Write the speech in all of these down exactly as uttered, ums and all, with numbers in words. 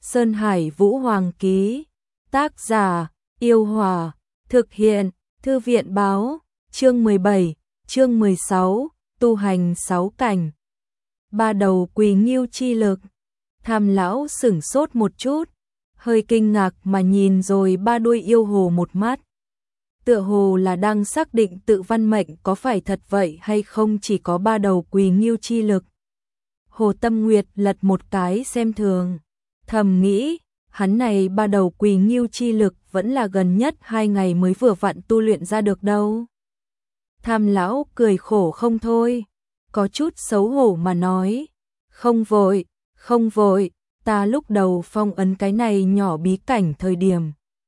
Sơn Hải Vũ Hoàng ký. Tác giả, Yêu Hòa. Thực hiện, Thư viện báo. Chương mười bảy, chương mười sáu, tu hành sáu cảnh. Ba đầu quỳ nghiêu chi lực. Tham lão sửng sốt một chút, hơi kinh ngạc mà nhìn rồi ba đuôi yêu hồ một mắt. Tựa hồ là đang xác định tự văn mệnh có phải thật vậy hay không, chỉ có ba đầu quỳ nghiêu chi lực. Hồ Tâm Nguyệt lật một cái xem thường, thầm nghĩ, hắn này ba đầu quỳ nghiêu chi lực vẫn là gần nhất hai ngày mới vừa vặn tu luyện ra được đâu. Tham lão cười khổ không thôi, có chút xấu hổ mà nói, không vội, không vội, ta lúc đầu phong ấn cái này nhỏ bí cảnh thời điểm,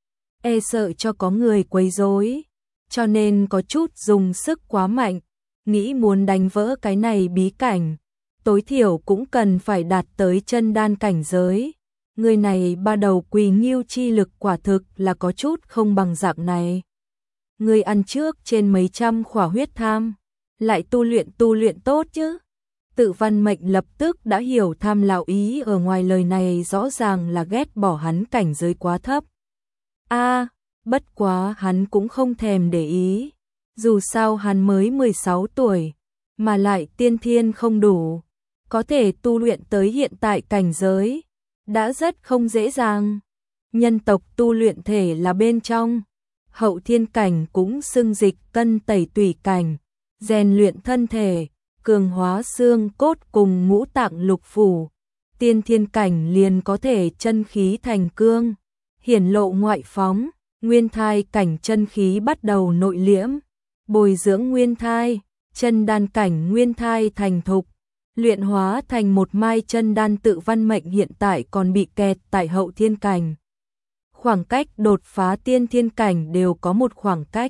e sợ cho có người quấy rối, cho nên có chút dùng sức quá mạnh, nghĩ muốn đánh vỡ cái này bí cảnh, tối thiểu cũng cần phải đạt tới chân đan cảnh giới. Người này ba đầu quỳ nghiêu chi lực quả thực là có chút không bằng dạng này. Người ăn trước trên mấy trăm khỏa huyết tham, lại tu luyện tu luyện tốt chứ. Tự văn mệnh lập tức đã hiểu Tham lão ý ở ngoài lời này rõ ràng là ghét bỏ hắn cảnh giới quá thấp. A, à, bất quá hắn cũng không thèm để ý. Dù sao hắn mới mười sáu tuổi, mà lại tiên thiên không đủ, có thể tu luyện tới hiện tại cảnh giới, đã rất không dễ dàng. Nhân tộc tu luyện thể là bên trong, hậu thiên cảnh cũng xưng dịch cân tẩy tủy cảnh, rèn luyện thân thể, cường hóa xương cốt cùng ngũ tạng lục phủ. Tiên thiên cảnh liền có thể chân khí thành cương, hiển lộ ngoại phóng. Nguyên thai cảnh chân khí bắt đầu nội liễm, bồi dưỡng nguyên thai. Chân đan cảnh nguyên thai thành thục, luyện hóa thành một mai chân đan. Tự văn mệnh hiện tại còn bị kẹt tại hậu thiên cảnh, khoảng cách đột phá tiên thiên cảnh đều có một khoảng cách,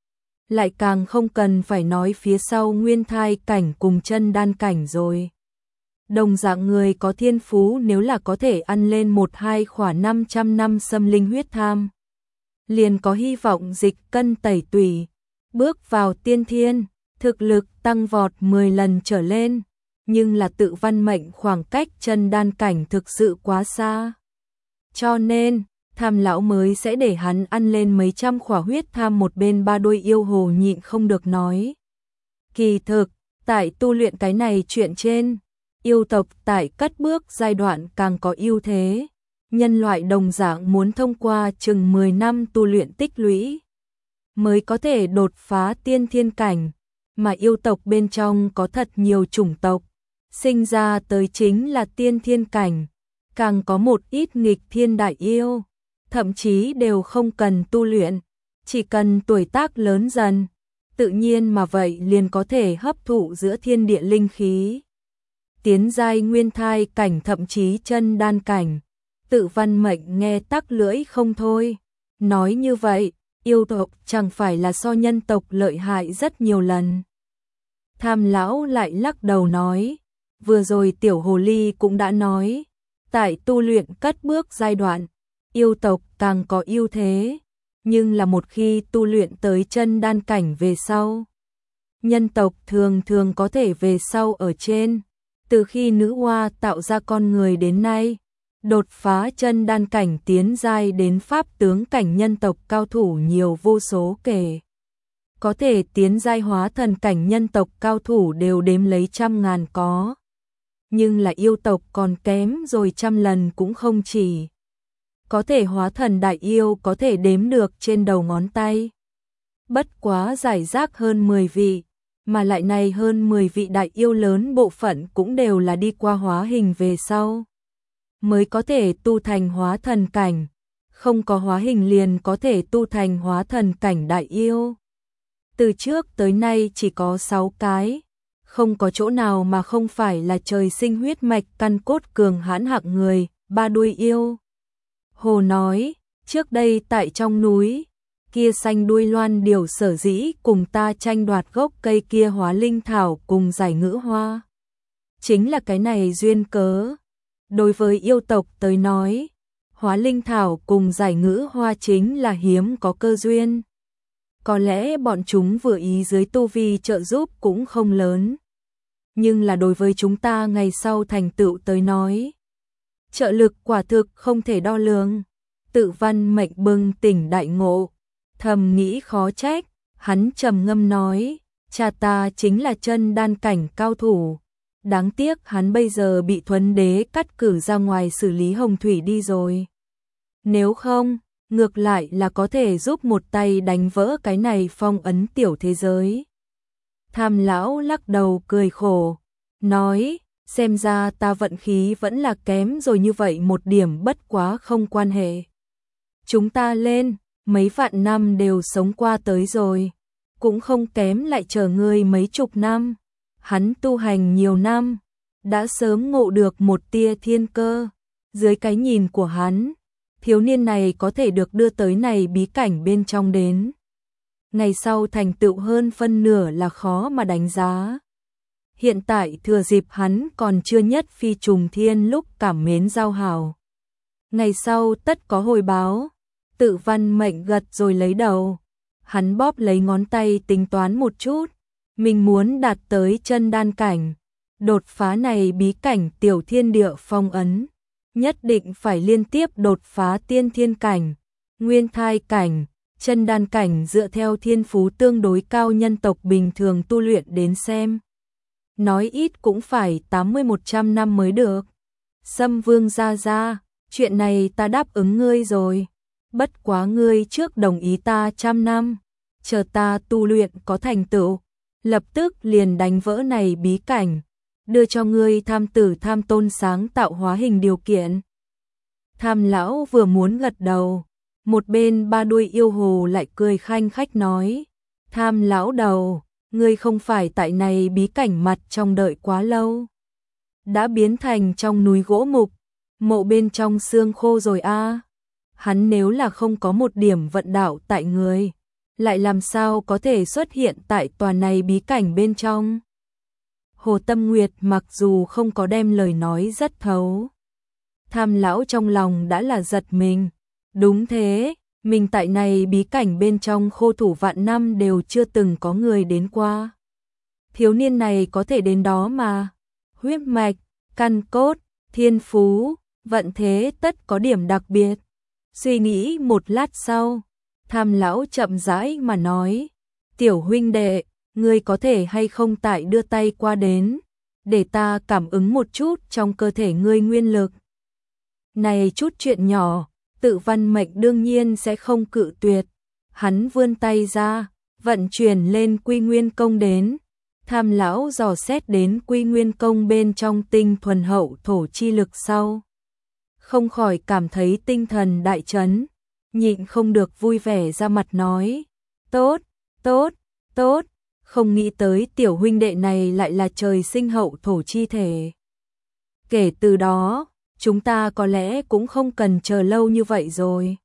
lại càng không cần phải nói phía sau nguyên thai cảnh cùng chân đan cảnh rồi. Đồng dạng người có thiên phú nếu là có thể ăn lên một hai khỏa năm trăm năm xâm linh huyết tham, liền có hy vọng dịch cân tẩy tủy, bước vào tiên thiên, thực lực tăng vọt mười lần trở lên. Nhưng là tự văn mệnh khoảng cách chân đan cảnh thực sự quá xa, cho nên Tham lão mới sẽ để hắn ăn lên mấy trăm khỏa huyết tham. Một bên ba đôi yêu hồ nhịn không được nói, kỳ thực tại tu luyện cái này chuyện trên, yêu tộc tại cất bước giai đoạn càng có ưu thế. Nhân loại đồng dạng muốn thông qua chừng mười năm tu luyện tích lũy mới có thể đột phá tiên thiên cảnh, mà yêu tộc bên trong có thật nhiều chủng tộc, sinh ra tới chính là tiên thiên cảnh, càng có một ít nghịch thiên đại yêu, thậm chí đều không cần tu luyện, chỉ cần tuổi tác lớn dần, tự nhiên mà vậy liền có thể hấp thụ giữa thiên địa linh khí, tiến giai nguyên thai cảnh thậm chí chân đan cảnh. Tự văn mệnh nghe tắc lưỡi không thôi, nói như vậy, yêu tộc chẳng phải là so nhân tộc lợi hại rất nhiều lần. Tham lão lại lắc đầu nói, vừa rồi tiểu hồ ly cũng đã nói, tại tu luyện cất bước giai đoạn, yêu tộc càng có ưu thế, nhưng là một khi tu luyện tới chân đan cảnh về sau, nhân tộc thường thường có thể về sau ở trên. Từ khi nữ hoa tạo ra con người đến nay, đột phá chân đan cảnh tiến giai đến pháp tướng cảnh nhân tộc cao thủ nhiều vô số kể. Có thể tiến giai hóa thần cảnh nhân tộc cao thủ đều đếm lấy trăm ngàn có. Nhưng là yêu tộc còn kém rồi trăm lần cũng không chỉ. Có thể hóa thần đại yêu có thể đếm được trên đầu ngón tay. Bất quá giải rác hơn mười vị, mà lại này hơn mười vị đại yêu lớn bộ phận cũng đều là đi qua hóa hình về sau mới có thể tu thành hóa thần cảnh, không có hóa hình liền có thể tu thành hóa thần cảnh đại yêu. Từ trước tới nay chỉ có sáu cái, không có chỗ nào mà không phải là trời sinh huyết mạch căn cốt cường hãn hạng người. Ba đuôi yêu hồ nói, trước đây tại trong núi, kia xanh đuôi loan điểu sở dĩ cùng ta tranh đoạt gốc cây kia hóa linh thảo cùng giải ngữ hoa, chính là cái này duyên cớ. Đối với yêu tộc tới nói, hóa linh thảo cùng giải ngữ hoa chính là hiếm có cơ duyên. Có lẽ bọn chúng vừa ý dưới tu vi trợ giúp cũng không lớn, nhưng là đối với chúng ta ngày sau thành tựu tới nói, trợ lực quả thực không thể đo lường. Tự Văn Mệnh bừng tỉnh đại ngộ, thầm nghĩ khó trách, hắn trầm ngâm nói, cha ta chính là chân đan cảnh cao thủ. Đáng tiếc hắn bây giờ bị Thuấn Đế cắt cử ra ngoài xử lý hồng thủy đi rồi. Nếu không, ngược lại là có thể giúp một tay đánh vỡ cái này phong ấn tiểu thế giới. Tham lão lắc đầu cười khổ, nói, xem ra ta vận khí vẫn là kém rồi, như vậy một điểm bất quá không quan hệ. Chúng ta lên, mấy vạn năm đều sống qua tới rồi, cũng không kém lại chờ ngươi mấy chục năm. Hắn tu hành nhiều năm, đã sớm ngộ được một tia thiên cơ. Dưới cái nhìn của hắn, thiếu niên này có thể được đưa tới này bí cảnh bên trong đến. Ngày sau thành tựu hơn phân nửa là khó mà đánh giá. Hiện tại thừa dịp hắn còn chưa nhất phi trùng thiên lúc cảm mến giao hảo. Ngày sau tất có hồi báo. Tự Văn Mệnh gật rồi lấy đầu. Hắn bóp lấy ngón tay tính toán một chút. Mình muốn đạt tới chân đan cảnh. Đột phá này bí cảnh tiểu thiên địa phong ấn. Nhất định phải liên tiếp đột phá tiên thiên cảnh, nguyên thai cảnh, chân đan cảnh dựa theo thiên phú tương đối cao nhân tộc bình thường tu luyện đến xem. Nói ít cũng phải tám mươi một trăm năm mới được. Sâm Vương gia gia, chuyện này ta đáp ứng ngươi rồi. Bất quá ngươi trước đồng ý ta trăm năm, chờ ta tu luyện có thành tựu, lập tức liền đánh vỡ này bí cảnh, đưa cho ngươi tham tử tham tôn sáng tạo hóa hình điều kiện. Tham lão vừa muốn gật đầu, một bên ba đuôi yêu hồ lại cười khanh khách nói, Tham lão đầu, ngươi không phải tại này bí cảnh mặt trong đợi quá lâu, đã biến thành trong núi gỗ mục, mộ bên trong xương khô rồi a. À. Hắn nếu là không có một điểm vận đạo tại người, lại làm sao có thể xuất hiện tại tòa này bí cảnh bên trong. Hồ Tâm Nguyệt mặc dù không có đem lời nói rất thấu, Tham lão trong lòng đã là giật mình. Đúng thế, mình tại này bí cảnh bên trong khô thủ vạn năm đều chưa từng có người đến qua. Thiếu niên này có thể đến đó mà. Huyết mạch, căn cốt, thiên phú, vận thế tất có điểm đặc biệt. Suy nghĩ một lát sau, Tham lão chậm rãi mà nói, tiểu huynh đệ, ngươi có thể hay không tại đưa tay qua đến, để ta cảm ứng một chút trong cơ thể ngươi nguyên lực. Này chút chuyện nhỏ, Tự Văn Mệnh đương nhiên sẽ không cự tuyệt. Hắn vươn tay ra, vận chuyển lên Quy Nguyên Công đến. Tham lão dò xét đến Quy Nguyên Công bên trong tinh thuần hậu thổ chi lực sau, không khỏi cảm thấy tinh thần đại chấn, nhịn không được vui vẻ ra mặt nói, tốt, tốt, tốt, không nghĩ tới tiểu huynh đệ này lại là trời sinh hậu thổ chi thể. Kể từ đó, chúng ta có lẽ cũng không cần chờ lâu như vậy rồi.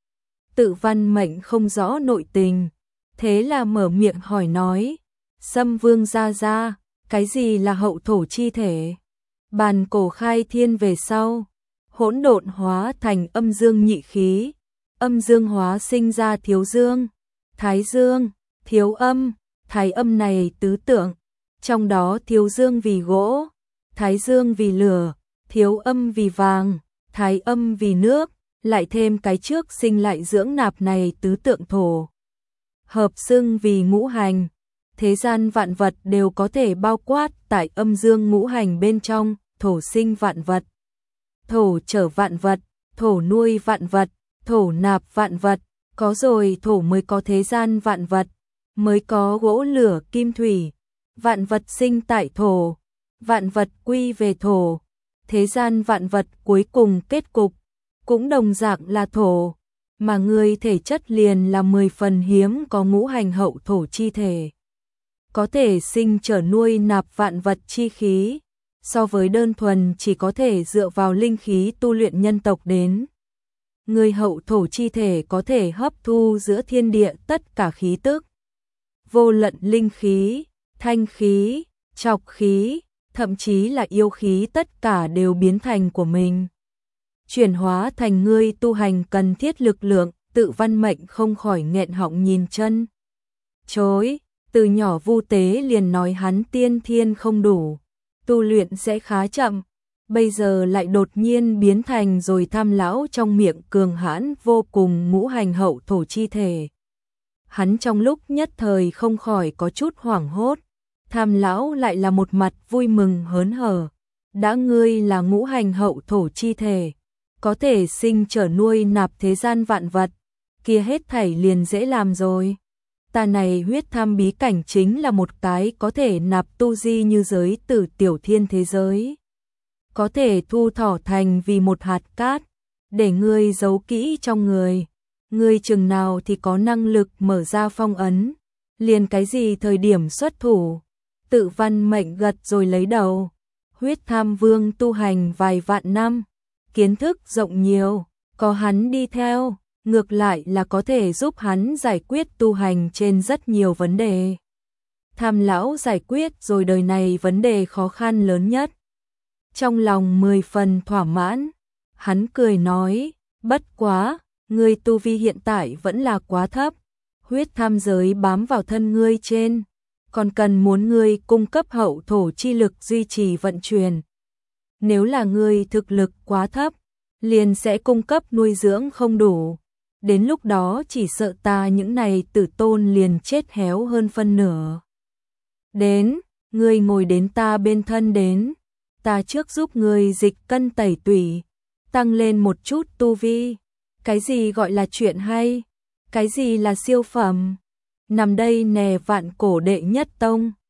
Tự Văn Mệnh không rõ nội tình, thế là mở miệng hỏi nói, Sâm Vương gia gia, cái gì là hậu thổ chi thể? Bàn cổ khai thiên về sau, hỗn độn hóa thành âm dương nhị khí, âm dương hóa sinh ra thiếu dương, thái dương, thiếu âm, thái âm này tứ tượng, trong đó thiếu dương vì gỗ, thái dương vì lửa, thiếu âm vì vàng, thái âm vì nước, lại thêm cái trước sinh lại dưỡng nạp này tứ tượng thổ. Hợp xưng vì ngũ hành, thế gian vạn vật đều có thể bao quát tại âm dương ngũ hành bên trong, thổ sinh vạn vật, thổ trở vạn vật, thổ nuôi vạn vật, thổ nạp vạn vật, có rồi thổ mới có thế gian vạn vật, mới có gỗ lửa kim thủy, vạn vật sinh tại thổ, vạn vật quy về thổ, thế gian vạn vật cuối cùng kết cục, cũng đồng dạng là thổ, mà người thể chất liền là mười phần hiếm có ngũ hành hậu thổ chi thể. Có thể sinh trở nuôi nạp vạn vật chi khí, so với đơn thuần chỉ có thể dựa vào linh khí tu luyện nhân tộc đến. Người hậu thổ chi thể có thể hấp thu giữa thiên địa tất cả khí tức, vô luận linh khí, thanh khí, trọc khí, thậm chí là yêu khí tất cả đều biến thành của mình. Chuyển hóa thành ngươi tu hành cần thiết lực lượng, Tự Văn Mệnh không khỏi nghẹn họng nhìn chân chối, từ nhỏ Vu Tế liền nói hắn tiên thiên không đủ, tu luyện sẽ khá chậm, bây giờ lại đột nhiên biến thành rồi Tham lão trong miệng cường hãn vô cùng ngũ hành hậu thổ chi thể. Hắn trong lúc nhất thời không khỏi có chút hoảng hốt, Tham lão lại là một mặt vui mừng hớn hở. Đã ngươi là ngũ hành hậu thổ chi thể, có thể sinh trở nuôi nạp thế gian vạn vật, kia hết thảy liền dễ làm rồi. Ta này huyết tham bí cảnh chính là một cái có thể nạp tu di như giới tử tiểu thiên thế giới. Có thể thu thỏ thành vì một hạt cát, để ngươi giấu kỹ trong người. Ngươi chừng nào thì có năng lực mở ra phong ấn, liền cái gì thời điểm xuất thủ, tự văn mệnh gật rồi lấy đầu. Huyết tham vương tu hành vài vạn năm, kiến thức rộng nhiều, có hắn đi theo, ngược lại là có thể giúp hắn giải quyết tu hành trên rất nhiều vấn đề. Tham lão giải quyết rồi đời này vấn đề khó khăn lớn nhất. Trong lòng mười phần thỏa mãn, hắn cười nói, bất quá, ngươi tu vi hiện tại vẫn là quá thấp, huyết tham giới bám vào thân ngươi trên, còn cần muốn ngươi cung cấp hậu thổ chi lực duy trì vận chuyển. Nếu là ngươi thực lực quá thấp, liền sẽ cung cấp nuôi dưỡng không đủ. Đến lúc đó chỉ sợ ta những này tử tôn liền chết héo hơn phân nửa. Đến, ngươi ngồi đến ta bên thân đến, ta trước giúp ngươi dịch cân tẩy tủy, tăng lên một chút tu vi. Cái gì gọi là chuyện hay? Cái gì là siêu phẩm? Nằm đây nè vạn cổ đệ nhất tông.